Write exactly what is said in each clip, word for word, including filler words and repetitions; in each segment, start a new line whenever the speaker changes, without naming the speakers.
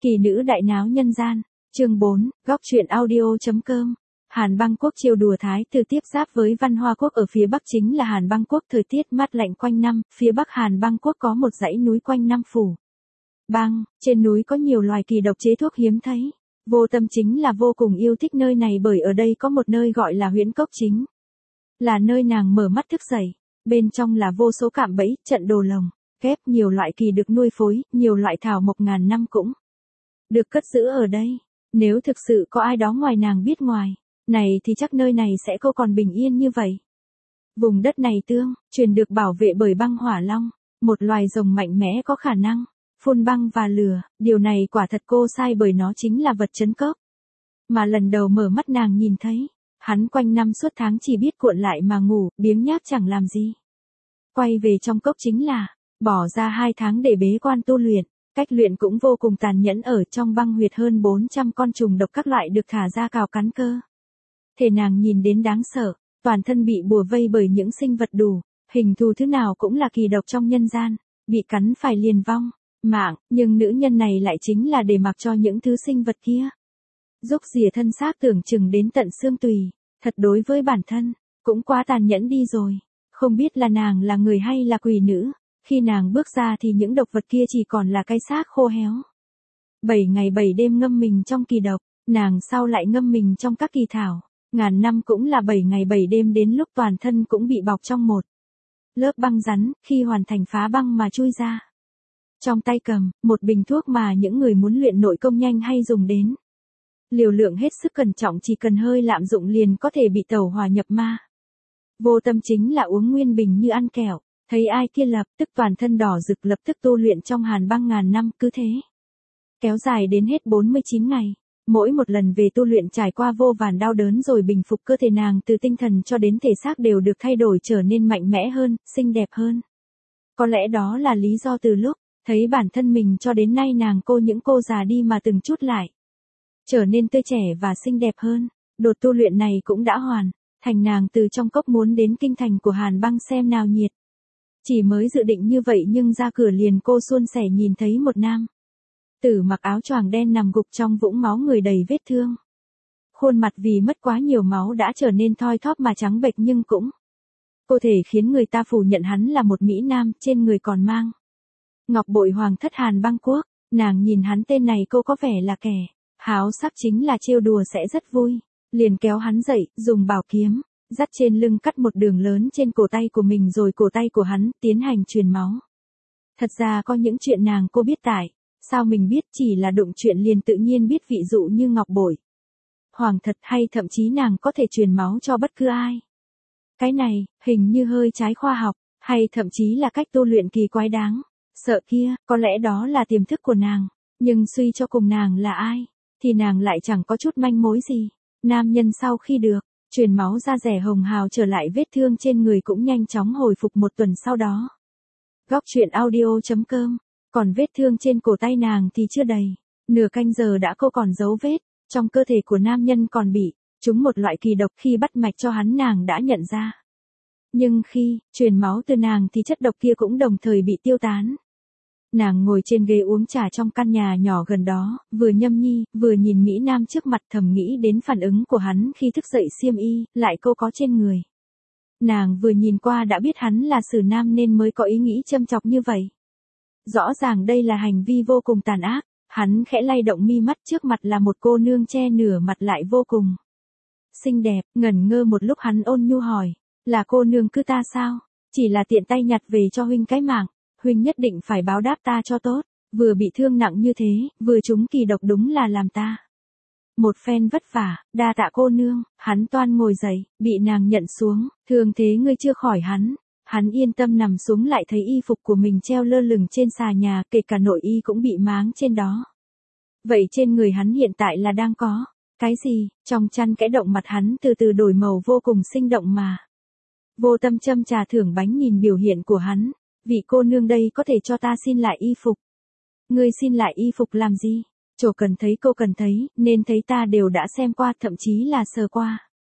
Kỳ nữ đại náo nhân gian, chương bốn, góc truyện audio.com. Hàn Băng Quốc chiêu đùa Thái từ tiếp giáp với Văn Hoa Quốc ở phía bắc chính là Hàn Băng Quốc, thời tiết mát lạnh quanh năm, phía bắc Hàn Băng Quốc có một dãy núi quanh năm phủ băng, trên núi có nhiều loài kỳ độc chế thuốc hiếm thấy. Vô Tâm chính là vô cùng yêu thích nơi này bởi ở đây có một nơi gọi là Huyễn Cốc chính. Là nơi nàng mở mắt thức dậy, bên trong là vô số cạm bẫy, trận đồ lồng, ghép nhiều loại kỳ được nuôi phối, nhiều loại thảo mộc ngàn năm cũng được cất giữ ở đây. Nếu thực sự có ai đó ngoài nàng biết ngoài này thì chắc nơi này sẽ không còn bình yên như vậy. Vùng đất này tương truyền được bảo vệ bởi băng hỏa long, một loài rồng mạnh mẽ có khả năng phun băng và lửa. Điều này quả thật cô sai bởi nó chính là vật trấn cốc mà lần đầu mở mắt nàng nhìn thấy. Hắn quanh năm suốt tháng chỉ biết cuộn lại mà ngủ, biếng nhác chẳng làm gì. Quay về trong cốc chính là bỏ ra hai tháng để bế quan tu luyện. Cách luyện cũng vô cùng tàn nhẫn, ở trong băng huyệt hơn bốn trăm con trùng độc các loại được thả ra cào cắn cơ thể nàng nhìn đến đáng sợ, toàn thân bị bùa vây bởi những sinh vật đủ hình thù thứ nào cũng là kỳ độc trong nhân gian, bị cắn phải liền vong mạng, nhưng nữ nhân này lại chính là để mặc cho những thứ sinh vật kia rúc rỉa thân xác tưởng chừng đến tận xương tùy. Thật đối với bản thân cũng quá tàn nhẫn đi rồi. Không biết là nàng là người hay là quỷ nữ. Khi nàng bước ra thì những độc vật kia chỉ còn là cái xác khô héo. Bảy ngày bảy đêm ngâm mình trong kỳ độc, nàng sau lại ngâm mình trong các kỳ thảo. Ngàn năm cũng là bảy ngày bảy đêm, đến lúc toàn thân cũng bị bọc trong một lớp băng rắn, khi hoàn thành phá băng mà chui ra. Trong tay cầm một bình thuốc mà những người muốn luyện nội công nhanh hay dùng đến. Liều lượng hết sức cẩn trọng, chỉ cần hơi lạm dụng liền có thể bị tẩu hỏa nhập ma. Vô Tâm chính là uống nguyên bình như ăn kẹo. Thấy ai kia lập tức toàn thân đỏ rực, lập tức tu luyện trong hàn băng ngàn năm, cứ thế kéo dài đến hết bốn mươi chín ngày. Mỗi một lần về tu luyện trải qua vô vàn đau đớn rồi bình phục, cơ thể nàng từ tinh thần cho đến thể xác đều được thay đổi, trở nên mạnh mẽ hơn, xinh đẹp hơn. Có lẽ đó là lý do từ lúc thấy bản thân mình cho đến nay nàng cô những cô già đi mà từng chút lại trở nên tươi trẻ và xinh đẹp hơn. Đột tu luyện này cũng đã hoàn thành, nàng từ trong cốc muốn đến kinh thành của Hàn Băng xem nào nhiệt. Chỉ mới dự định như vậy nhưng ra cửa liền cô suôn sẻ nhìn thấy một nam tử mặc áo choàng đen nằm gục trong vũng máu, người đầy vết thương. Khuôn mặt vì mất quá nhiều máu đã trở nên thoi thóp mà trắng bệch, nhưng cũng có thể khiến người ta phủ nhận hắn là một mỹ nam, trên người còn mang ngọc bội hoàng thất Hàn Băng Quốc. Nàng nhìn hắn, tên này cô có vẻ là kẻ háo sắc, chính là trêu đùa sẽ rất vui. Liền kéo hắn dậy, dùng bảo kiếm dắt trên lưng cắt một đường lớn trên cổ tay của mình rồi cổ tay của hắn tiến hành truyền máu. Thật ra có những chuyện nàng cô biết tại sao mình biết, chỉ là đụng chuyện liền tự nhiên biết, ví dụ như ngọc bội hoàng thật, hay thậm chí nàng có thể truyền máu cho bất cứ ai. Cái này hình như hơi trái khoa học, hay thậm chí là cách tu luyện kỳ quái đáng sợ kia. Có lẽ đó là tiềm thức của nàng, nhưng suy cho cùng nàng là ai thì nàng lại chẳng có chút manh mối gì. Nam nhân sau khi được truyền máu ra rẻ hồng hào trở lại, vết thương trên người cũng nhanh chóng hồi phục một tuần sau đó. Góc truyện audio.com. Còn vết thương trên cổ tay nàng thì chưa đầy nửa canh giờ đã cô còn dấu vết. Trong cơ thể của nam nhân còn bị trúng một loại kỳ độc, khi bắt mạch cho hắn nàng đã nhận ra. Nhưng khi truyền máu từ nàng thì chất độc kia cũng đồng thời bị tiêu tán. Nàng ngồi trên ghế uống trà trong căn nhà nhỏ gần đó, vừa nhâm nhi, vừa nhìn mỹ nam trước mặt, thầm nghĩ đến phản ứng của hắn khi thức dậy, xiêm y lại cô có trên người. Nàng vừa nhìn qua đã biết hắn là sử nam nên mới có ý nghĩ châm chọc như vậy. Rõ ràng đây là hành vi vô cùng tàn ác. Hắn khẽ lay động mi mắt, trước mặt là một cô nương che nửa mặt lại vô cùng xinh đẹp. Ngẩn ngơ một lúc hắn ôn nhu hỏi, là cô nương cư ta sao? Chỉ là tiện tay nhặt về cho huynh cái mạng, huynh nhất định phải báo đáp ta cho tốt. Vừa bị thương nặng như thế, vừa trúng kỳ độc, đúng là làm ta một phen vất vả. Đa tạ cô nương. Hắn toan ngồi dậy, bị nàng nhận xuống. Thương thế ngươi chưa khỏi hắn. Hắn yên tâm nằm xuống, lại thấy y phục của mình treo lơ lửng trên xà nhà, kể cả nội y cũng bị máng trên đó. Vậy trên người hắn hiện tại là đang có cái gì? Trong chăn kẽ động, mặt hắn từ từ đổi màu vô cùng sinh động mà. Vô Tâm châm trà thưởng bánh nhìn biểu hiện của hắn. Vị cô nương đây có thể cho ta xin lại y phục. Ngươi xin lại y phục làm gì? Chỗ cần thấy cô cần thấy, nên thấy ta đều đã xem qua, thậm chí là sờ qua.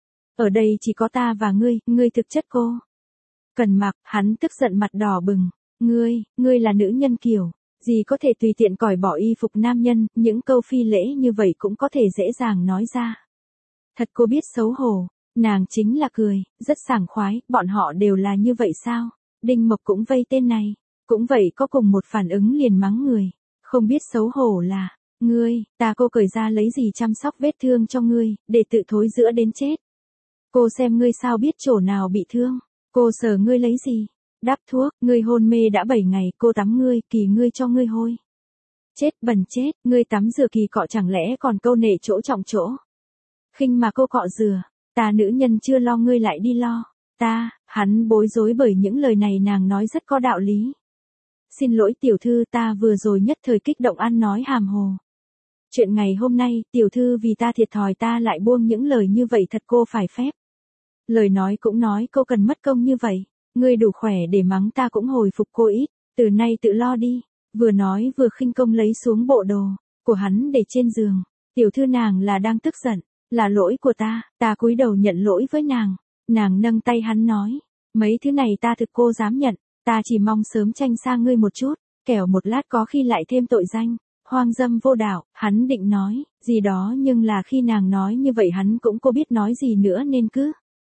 Ở đây chỉ có ta và ngươi, ngươi thực chất cô cần mặc. Hắn tức giận mặt đỏ bừng. Ngươi, ngươi là nữ nhân kiểu Gì có thể tùy tiện cởi bỏ y phục nam nhân, những câu phi lễ như vậy cũng có thể dễ dàng nói ra. Thật cô biết xấu hổ, nàng chính là cười, rất sảng khoái, bọn họ đều là như vậy sao? Đinh Mộc cũng vây tên này, cũng vậy có cùng một phản ứng liền mắng người, không biết xấu hổ là, ngươi, ta cô cởi ra lấy gì chăm sóc vết thương cho ngươi, để tự thối giữa đến chết. Cô xem ngươi sao biết chỗ nào bị thương, cô sờ ngươi lấy gì, đắp thuốc, ngươi hôn mê đã bảy ngày, cô tắm ngươi, kỳ ngươi cho ngươi hôi. Chết bẩn chết, ngươi tắm rửa kỳ cọ chẳng lẽ còn câu nệ chỗ trọng chỗ. Khinh mà cô cọ rửa, ta nữ nhân chưa lo ngươi lại đi lo, ta, hắn bối rối bởi những lời này nàng nói rất có đạo lý. Xin lỗi tiểu thư, ta vừa rồi nhất thời kích động ăn nói hàm hồ. Chuyện ngày hôm nay, tiểu thư vì ta thiệt thòi ta lại buông những lời như vậy thật cô phải phép. Lời nói cũng nói cô cần mất công như vậy, ngươi đủ khỏe để mắng ta cũng hồi phục cô ít, từ nay tự lo đi, vừa nói vừa khinh công lấy xuống bộ đồ của hắn để trên giường. Tiểu thư nàng là đang tức giận, là lỗi của ta, ta cúi đầu nhận lỗi với nàng, nàng nâng tay hắn nói, mấy thứ này ta thực cô dám nhận, ta chỉ mong sớm tranh xa ngươi một chút, kẻo một lát có khi lại thêm tội danh, hoang dâm vô đạo, hắn định nói, gì đó nhưng là khi nàng nói như vậy hắn cũng cô biết nói gì nữa nên cứ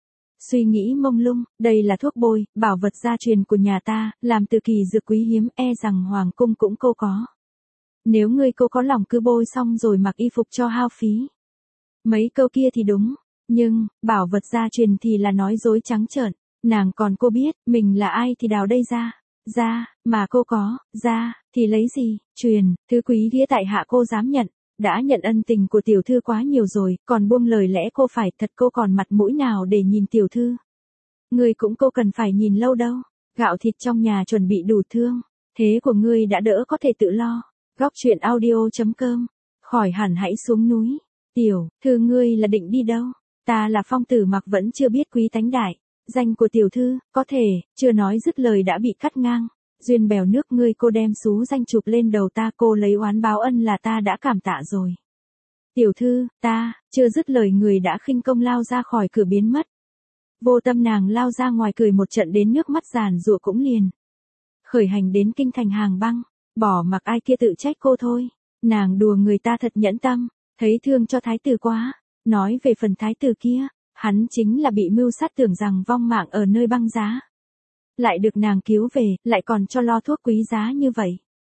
suy nghĩ mông lung, đây là thuốc bôi, bảo vật gia truyền của nhà ta, làm từ kỳ dược quý hiếm, e rằng hoàng cung cũng cô có. Nếu ngươi cô có lòng cứ bôi xong rồi mặc y phục cho hao phí. Mấy câu kia thì đúng, nhưng, bảo vật gia truyền thì là nói dối trắng trợn, nàng còn cô biết, mình là ai thì đào đây ra, ra, mà cô có, ra, thì lấy gì, truyền, thứ quý nghĩa tại hạ cô dám nhận, đã nhận ân tình của tiểu thư quá nhiều rồi, còn buông lời lẽ cô phải, thật cô còn mặt mũi nào để nhìn tiểu thư. Ngươi cũng cô cần phải nhìn lâu đâu, gạo thịt trong nhà chuẩn bị đủ thương, thế của ngươi đã đỡ có thể tự lo. Góc truyện audio chấm com, khỏi hẳn hãy xuống núi. Tiểu thư ngươi là định đi đâu? Ta là phong tử mặc vẫn chưa biết quý tánh đại, danh của tiểu thư, có thể, chưa nói dứt lời đã bị cắt ngang. Duyên bèo nước ngươi cô đem xú danh chụp lên đầu ta, cô lấy oán báo ân là ta đã cảm tạ rồi. Tiểu thư, ta, chưa dứt lời người đã khinh công lao ra khỏi cửa biến mất. Vô tâm nàng lao ra ngoài cười một trận đến nước mắt giàn giụa cũng liền. Khởi hành đến kinh thành Hàng Băng, bỏ mặc ai kia tự trách cô thôi. Nàng đùa người ta thật nhẫn tâm, thấy thương cho thái tử quá. Nói về phần thái tử kia, hắn chính là bị mưu sát tưởng rằng vong mạng ở nơi băng giá. Lại được nàng cứu về, lại còn cho lo thuốc quý giá như vậy.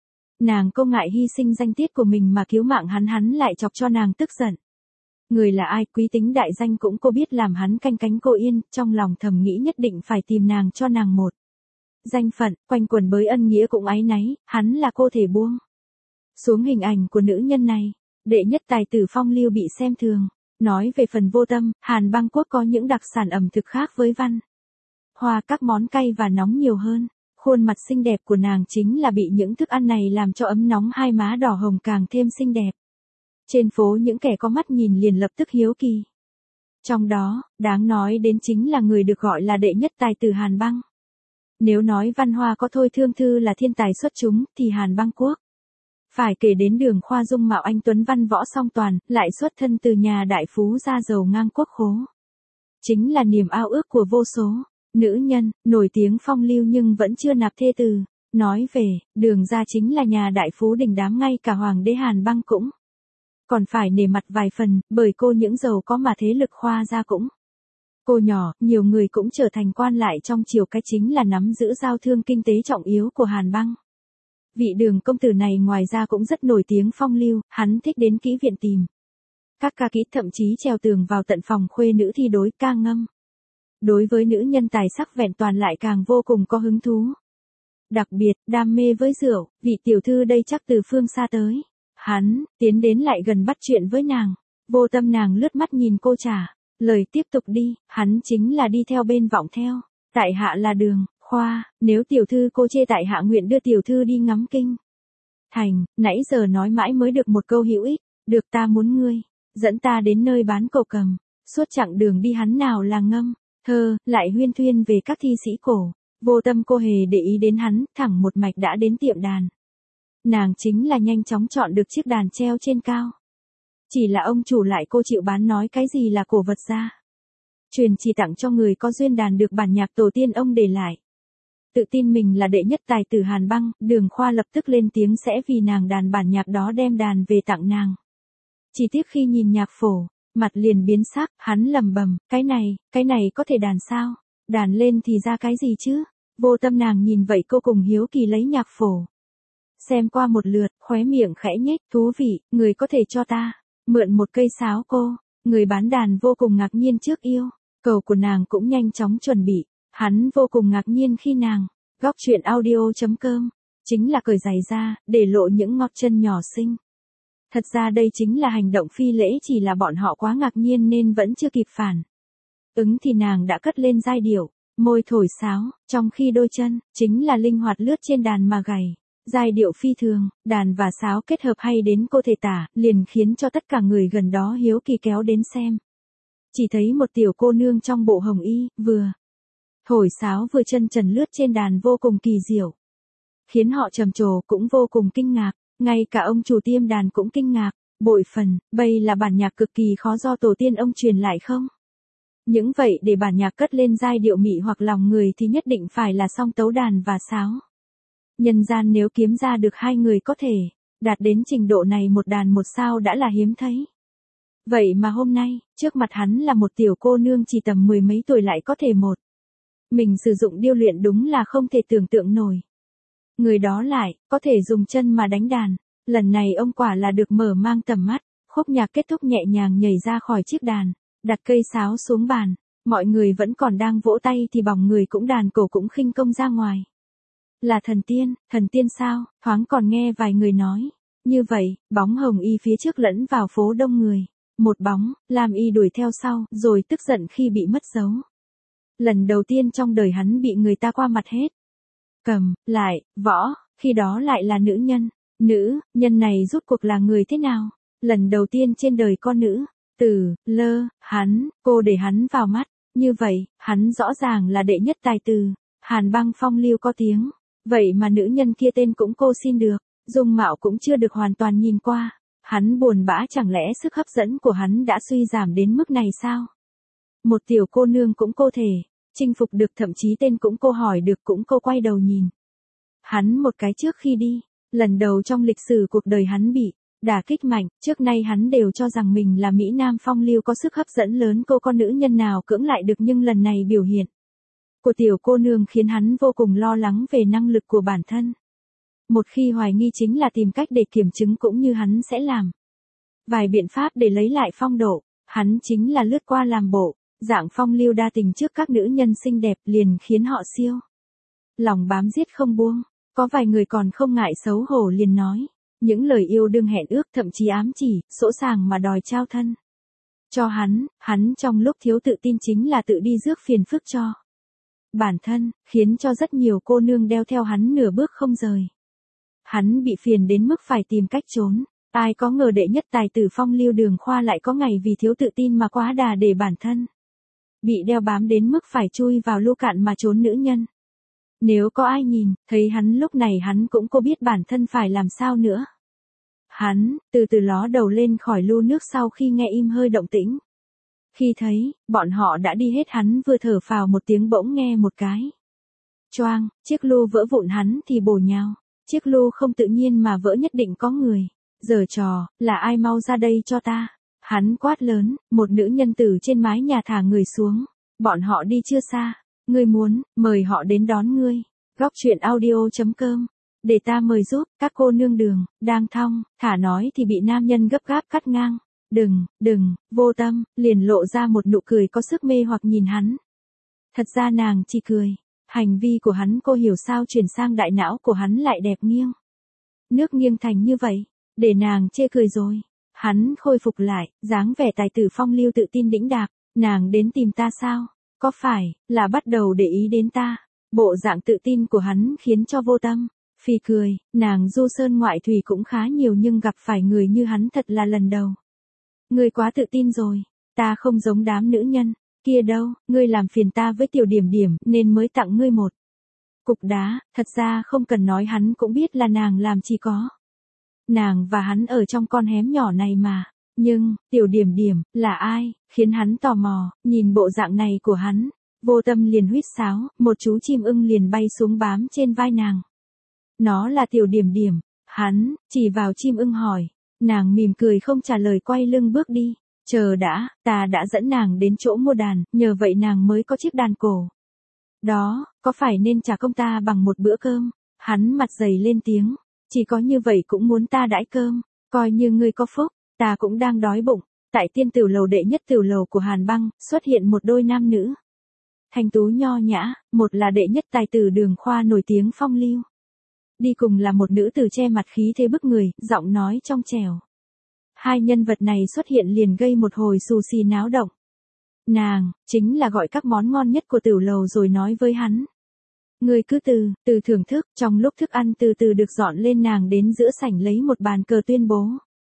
Nàng cô ngại hy sinh danh tiết của mình mà cứu mạng hắn, hắn lại chọc cho nàng tức giận. Người là ai, quý tính đại danh cũng cô biết làm hắn canh cánh cô yên, trong lòng thầm nghĩ nhất định phải tìm nàng cho nàng một danh phận, quanh quần bới ân nghĩa cũng áy náy, hắn là cô thể buông xuống hình ảnh của nữ nhân này. Đệ nhất tài tử phong lưu bị xem thường. Nói về phần Vô Tâm, Hàn Băng quốc có những đặc sản ẩm thực khác với Văn Hoa, các món cay và nóng nhiều hơn. Khuôn mặt xinh đẹp của nàng chính là bị những thức ăn này làm cho ấm nóng, hai má đỏ hồng càng thêm xinh đẹp. Trên phố những kẻ có mắt nhìn liền lập tức hiếu kỳ. Trong đó, đáng nói đến chính là người được gọi là đệ nhất tài tử Hàn Băng. Nếu nói Văn Hoa có Thôi Thương Thư là thiên tài xuất chúng, thì Hàn Băng quốc phải kể đến Đường Khoa dung mạo anh tuấn văn võ song toàn, lại xuất thân từ nhà đại phú gia giàu ngang quốc khố. Chính là niềm ao ước của vô số nữ nhân, nổi tiếng phong lưu nhưng vẫn chưa nạp thê tử. Nói về, Đường gia chính là nhà đại phú đình đám, ngay cả hoàng đế Hàn Băng cũng còn phải nể mặt vài phần, bởi cô những giàu có mà thế lực Khoa gia cũng cô nhỏ, nhiều người cũng trở thành quan lại trong triều, cái chính là nắm giữ giao thương kinh tế trọng yếu của Hàn Băng. Vị Đường công tử này ngoài ra cũng rất nổi tiếng phong lưu, hắn thích đến kỹ viện tìm các ca kỹ, thậm chí trèo tường vào tận phòng khuê nữ thi đối ca ngâm. Đối với nữ nhân tài sắc vẹn toàn lại càng vô cùng có hứng thú. Đặc biệt, đam mê với rượu, vị tiểu thư đây chắc từ phương xa tới. Hắn, tiến đến lại gần bắt chuyện với nàng. Vô Tâm nàng lướt mắt nhìn cô trả lời tiếp tục đi, hắn chính là đi theo bên vọng theo. Tại hạ là Đường Khoa, nếu tiểu thư cô chê tại hạ nguyện đưa tiểu thư đi ngắm kinh thành, nãy giờ nói mãi mới được một câu hữu ích, được ta muốn ngươi dẫn ta đến nơi bán cổ cầm. Suốt chặng đường đi hắn nào là ngâm thơ, lại huyên thuyên về các thi sĩ cổ. Vô Tâm cô hề để ý đến hắn, thẳng một mạch đã đến tiệm đàn. Nàng chính là nhanh chóng chọn được chiếc đàn treo trên cao. Chỉ là ông chủ lại cô chịu bán, nói cái gì là cổ vật ra truyền chỉ tặng cho người có duyên đàn được bản nhạc tổ tiên ông để lại. tự tin mình là đệ nhất tài tử Hàn Băng, Đường Khoa lập tức lên tiếng sẽ vì nàng đàn bản nhạc đó đem đàn về tặng nàng. Chỉ tiếc khi nhìn nhạc phổ, mặt liền biến sắc, hắn lầm bầm, cái này, cái này có thể đàn sao? Đàn lên thì ra cái gì chứ? Vô Tâm nàng nhìn vậy cô cùng hiếu kỳ lấy nhạc phổ. Xem qua một lượt, khóe miệng khẽ nhếch, thú vị, người có thể cho ta mượn một cây sáo cô. Người bán đàn vô cùng ngạc nhiên trước yêu cầu của nàng cũng nhanh chóng chuẩn bị. Hắn vô cùng ngạc nhiên khi nàng, góc truyện audio.com, chính là cởi giày ra, để lộ những ngót chân nhỏ xinh. Thật ra đây chính là hành động phi lễ, chỉ là bọn họ quá ngạc nhiên nên vẫn chưa kịp phản ứng thì nàng đã cất lên giai điệu, môi thổi sáo, trong khi đôi chân, chính là linh hoạt lướt trên đàn mà gảy. Giai điệu phi thường, đàn và sáo kết hợp hay đến cô thể tả, liền khiến cho tất cả người gần đó hiếu kỳ kéo đến xem. Chỉ thấy một tiểu cô nương trong bộ hồng y, vừa thổi sáo vừa chân trần lướt trên đàn vô cùng kỳ diệu. Khiến họ trầm trồ cũng vô cùng kinh ngạc, ngay cả ông chủ tiêm đàn cũng kinh ngạc, bội phần, bây là bản nhạc cực kỳ khó do tổ tiên ông truyền lại không? Những vậy để bản nhạc cất lên giai điệu mị hoặc lòng người thì nhất định phải là song tấu đàn và sáo. Nhân gian nếu kiếm ra được hai người có thể đạt đến trình độ này một đàn một sao đã là hiếm thấy. Vậy mà hôm nay, trước mặt hắn là một tiểu cô nương chỉ tầm mười mấy tuổi lại có thể một mình sử dụng điêu luyện, đúng là không thể tưởng tượng nổi. Người đó lại, có thể dùng chân mà đánh đàn. Lần này ông quả là được mở mang tầm mắt. Khúc nhạc kết thúc nhẹ nhàng nhảy ra khỏi chiếc đàn, đặt cây sáo xuống bàn. Mọi người vẫn còn đang vỗ tay thì bỏng người cũng đàn cổ cũng khinh công ra ngoài. Là thần tiên, thần tiên sao? Thoáng còn nghe vài người nói. Như vậy, bóng hồng y phía trước lẫn vào phố đông người. Một bóng, lam y đuổi theo sau, rồi tức giận khi bị mất dấu. Lần đầu tiên trong đời hắn bị người ta qua mặt hết. Cầm, lại, võ, khi đó lại là nữ nhân. Nữ, nhân này rút cuộc là người thế nào? Lần đầu tiên trên đời con nữ, tử, lơ, hắn, cô để hắn vào mắt. Như vậy, hắn rõ ràng là đệ nhất tài tử. Hàn Băng phong lưu có tiếng. Vậy mà nữ nhân kia tên cũng cô xin được. Dung mạo cũng chưa được hoàn toàn nhìn qua. Hắn buồn bã, chẳng lẽ sức hấp dẫn của hắn đã suy giảm đến mức này sao? Một tiểu cô nương cũng cô thể chinh phục được, thậm chí tên cũng cô hỏi được cũng cô quay đầu nhìn hắn một cái trước khi đi. Lần đầu trong lịch sử cuộc đời hắn bị đả kích mạnh, trước nay hắn đều cho rằng mình là mỹ nam phong lưu có sức hấp dẫn lớn, cô con nữ nhân nào cưỡng lại được, nhưng lần này biểu hiện của tiểu cô nương khiến hắn vô cùng lo lắng về năng lực của bản thân. Một khi hoài nghi chính là tìm cách để kiểm chứng, cũng như hắn sẽ làm vài biện pháp để lấy lại phong độ. Hắn chính là lướt qua làm bộ dạng phong lưu đa tình trước các nữ nhân xinh đẹp, liền khiến họ siêu lòng bám giết không buông. Có vài người còn không ngại xấu hổ liền nói những lời yêu đương hẹn ước, thậm chí ám chỉ, sỗ sàng mà đòi trao thân cho hắn. Hắn trong lúc thiếu tự tin chính là tự đi rước phiền phức cho bản thân, khiến cho rất nhiều cô nương đeo theo hắn nửa bước không rời. Hắn bị phiền đến mức phải tìm cách trốn. Ai có ngờ đệ nhất tài tử phong lưu Đường Khoa lại có ngày vì thiếu tự tin mà quá đà để bản thân bị đeo bám đến mức phải chui vào lu cạn mà trốn nữ nhân. Nếu có ai nhìn thấy hắn lúc này, hắn cũng có biết bản thân phải làm sao nữa. Hắn từ từ ló đầu lên khỏi lu nước sau khi nghe im hơi động tĩnh. Khi thấy bọn họ đã đi hết, hắn vừa thở phào một tiếng bỗng nghe một cái choang, chiếc lu vỡ vụn, hắn thì bổ nhào. Chiếc lu không tự nhiên mà vỡ, nhất định có người giở trò. Là ai, mau ra đây cho ta. Hắn quát lớn. Một nữ nhân từ trên mái nhà thả người xuống. Bọn họ đi chưa xa. Ngươi muốn mời họ đến đón ngươi. Góc truyện audio.com, để ta mời giúp. Các cô nương Đường đang thong thả nói thì bị nam nhân gấp gáp cắt ngang. Đừng, đừng. Vô Tâm liền lộ ra một nụ cười có sức mê hoặc nhìn hắn. Thật ra nàng chỉ cười. Hành vi của hắn cô hiểu sao chuyển sang đại não của hắn lại đẹp nghiêng nước nghiêng thành như vậy, để nàng chê cười rồi. Hắn khôi phục lại dáng vẻ tài tử phong lưu tự tin đĩnh đạc. Nàng đến tìm ta sao? Có phải là bắt đầu để ý đến ta? Bộ dạng tự tin của hắn khiến cho Vô Tâm phì cười. Nàng du sơn ngoại thủy cũng khá nhiều, nhưng gặp phải người như hắn thật là lần đầu. Ngươi quá tự tin rồi. Ta không giống đám nữ nhân kia đâu. Ngươi làm phiền ta với tiểu điểm điểm nên mới tặng ngươi một cục đá. Thật ra không cần nói, hắn cũng biết là nàng làm, chỉ có nàng và hắn ở trong con hẻm nhỏ này mà. Nhưng tiểu điểm điểm là ai khiến hắn tò mò. Nhìn bộ dạng này của hắn, vô tâm liền huýt sáo, một chú chim ưng liền bay xuống bám trên vai nàng. Nó là Tiểu Điểm Điểm, hắn, chỉ vào chim ưng hỏi. Nàng mỉm cười không trả lời quay lưng bước đi. Chờ đã, ta đã dẫn nàng đến chỗ mua đàn, nhờ vậy nàng mới có chiếc đàn cổ. Đó, có phải nên trả công ta bằng một bữa cơm? Hắn mặt dày lên tiếng. Chỉ có như vậy cũng muốn ta đãi cơm, coi như ngươi có phúc, ta cũng đang đói bụng. Tại tiên tiểu lầu đệ nhất tiểu lầu của Hàn Băng, xuất hiện một đôi nam nữ. Thanh tú nho nhã, một là đệ nhất tài tử Đường Khoa nổi tiếng phong lưu. Đi cùng là một nữ tử che mặt khí thế bức người, giọng nói trong trẻo. Hai nhân vật này xuất hiện liền gây một hồi xù xì náo động. Nàng, chính là gọi các món ngon nhất của tiểu lầu rồi nói với hắn. Người cứ từ, từ thưởng thức, trong lúc thức ăn từ từ được dọn lên nàng đến giữa sảnh lấy một bàn cờ tuyên bố.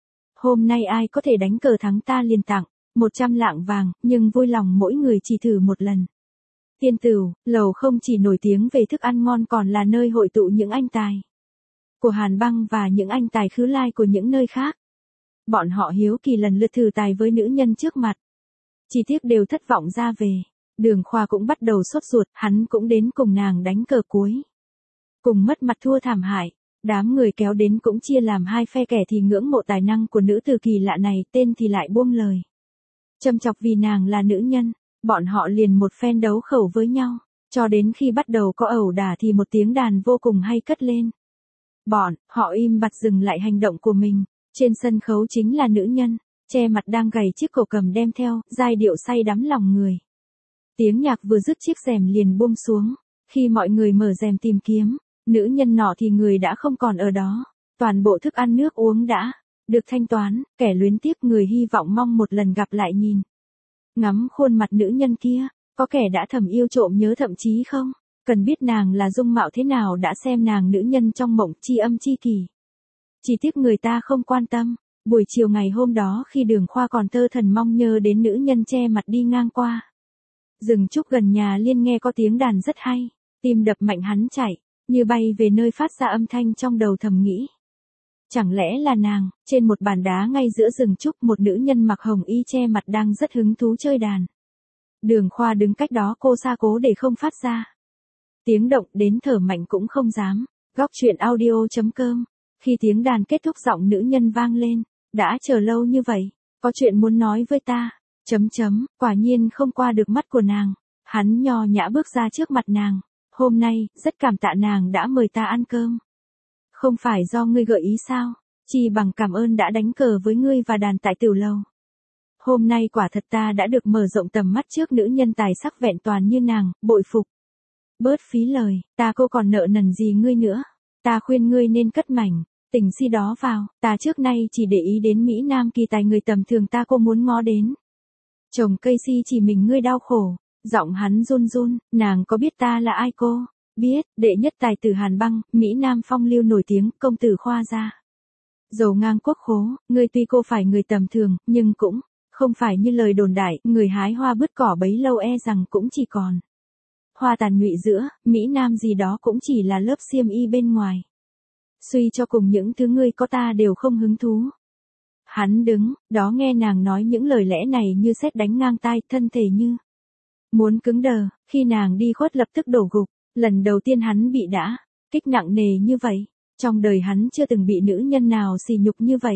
Hôm nay ai có thể đánh cờ thắng ta liền tặng, một trăm lạng vàng, nhưng vui lòng mỗi người chỉ thử một lần. Tiên Tửu, lầu không chỉ nổi tiếng về thức ăn ngon còn là nơi hội tụ những anh tài của Hàn Băng và những anh tài khứ lai của những nơi khác. Bọn họ hiếu kỳ lần lượt thử tài với nữ nhân trước mặt. Chỉ tiếc đều thất vọng ra về. Đường Khoa cũng bắt đầu sốt ruột, hắn cũng đến cùng nàng đánh cờ cuối. Cùng mất mặt thua thảm hại, đám người kéo đến cũng chia làm hai phe, kẻ thì ngưỡng mộ tài năng của nữ tử kỳ lạ này, tên thì lại buông lời châm chọc vì nàng là nữ nhân. Bọn họ liền một phen đấu khẩu với nhau, cho đến khi bắt đầu có ẩu đả thì một tiếng đàn vô cùng hay cất lên. Bọn họ im bặt dừng lại hành động của mình. Trên sân khấu chính là nữ nhân, che mặt đang gảy chiếc cổ cầm đem theo, giai điệu say đắm lòng người. Tiếng nhạc vừa dứt chiếc rèm liền buông xuống. Khi mọi người mở rèm tìm kiếm, nữ nhân nọ thì người đã không còn ở đó. Toàn bộ thức ăn nước uống đã được thanh toán, kẻ luyến tiếc người hy vọng mong một lần gặp lại nhìn. Ngắm khuôn mặt nữ nhân kia, có kẻ đã thầm yêu trộm nhớ thậm chí không, cần biết nàng là dung mạo thế nào đã xem nàng nữ nhân trong mộng chi âm chi kỳ. Chỉ tiếc người ta không quan tâm. Buổi chiều ngày hôm đó khi Đường Khoa còn thơ thần mong nhớ đến nữ nhân che mặt đi ngang qua rừng trúc gần nhà liền nghe có tiếng đàn rất hay, tim đập mạnh hắn chạy như bay về nơi phát ra âm thanh, trong đầu thầm nghĩ. Chẳng lẽ là nàng? Trên một bàn đá ngay giữa rừng trúc, một nữ nhân mặc hồng y che mặt đang rất hứng thú chơi đàn. Đường Khoa đứng cách đó cô xa cố để không phát ra tiếng động, đến thở mạnh cũng không dám. Góc truyện audio chấm com. Khi tiếng đàn kết thúc giọng nữ nhân vang lên. Đã chờ lâu như vậy, có chuyện muốn nói với ta. Chấm chấm, quả nhiên không qua được mắt của nàng. Hắn nho nhã bước ra trước mặt nàng. Hôm nay, rất cảm tạ nàng đã mời ta ăn cơm. Không phải do ngươi gợi ý sao? Chỉ bằng cảm ơn đã đánh cờ với ngươi và đàn tại tiểu lầu. Hôm nay quả thật ta đã được mở rộng tầm mắt trước nữ nhân tài sắc vẹn toàn như nàng, bội phục. Bớt phí lời, ta cô còn nợ nần gì ngươi nữa. Ta khuyên ngươi nên cất mảnh tình si đó vào, ta trước nay chỉ để ý đến Mỹ Nam kỳ tài người tầm thường ta cô muốn ngó đến. Trồng cây si chỉ mình ngươi đau khổ. Giọng hắn run run, nàng có biết ta là ai cô? Biết, đệ nhất tài tử Hàn Băng, Mỹ Nam phong lưu nổi tiếng, công tử Khoa gia. Giàu ngang quốc khố, ngươi tuy cô phải người tầm thường, nhưng cũng không phải như lời đồn đại, người hái hoa bứt cỏ bấy lâu e rằng cũng chỉ còn hoa tàn nhụy giữa, Mỹ Nam gì đó cũng chỉ là lớp xiêm y bên ngoài. Suy cho cùng những thứ ngươi có ta đều không hứng thú. Hắn đứng, đó nghe nàng nói những lời lẽ này như sét đánh ngang tai, thân thể như muốn cứng đờ, khi nàng đi khuất lập tức đổ gục. Lần đầu tiên hắn bị đã kích nặng nề như vậy, trong đời hắn chưa từng bị nữ nhân nào sỉ nhục như vậy.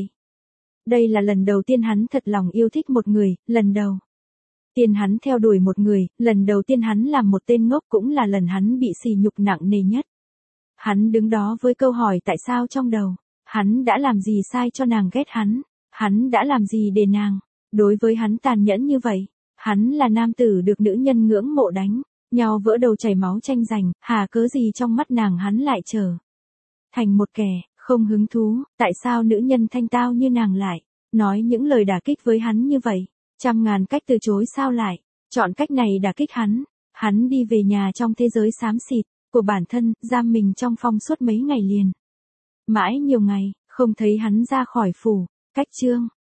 Đây là lần đầu tiên hắn thật lòng yêu thích một người, lần đầu tiên hắn theo đuổi một người, lần đầu tiên hắn làm một tên ngốc, cũng là lần hắn bị sỉ nhục nặng nề nhất. Hắn đứng đó với câu hỏi tại sao trong đầu. Hắn đã làm gì sai cho nàng ghét hắn? Hắn đã làm gì để nàng đối với hắn tàn nhẫn như vậy? Hắn là nam tử được nữ nhân ngưỡng mộ đánh nhau vỡ đầu chảy máu tranh giành, hà cớ gì trong mắt nàng hắn lại trở thành một kẻ không hứng thú? Tại sao nữ nhân thanh tao như nàng lại nói những lời đả kích với hắn như vậy? Trăm ngàn cách từ chối sao lại chọn cách này đả kích hắn? Hắn đi về nhà trong thế giới xám xịt của bản thân, giam mình trong phòng suốt mấy ngày liền. Mãi nhiều ngày, không thấy hắn ra khỏi phủ. Cách chương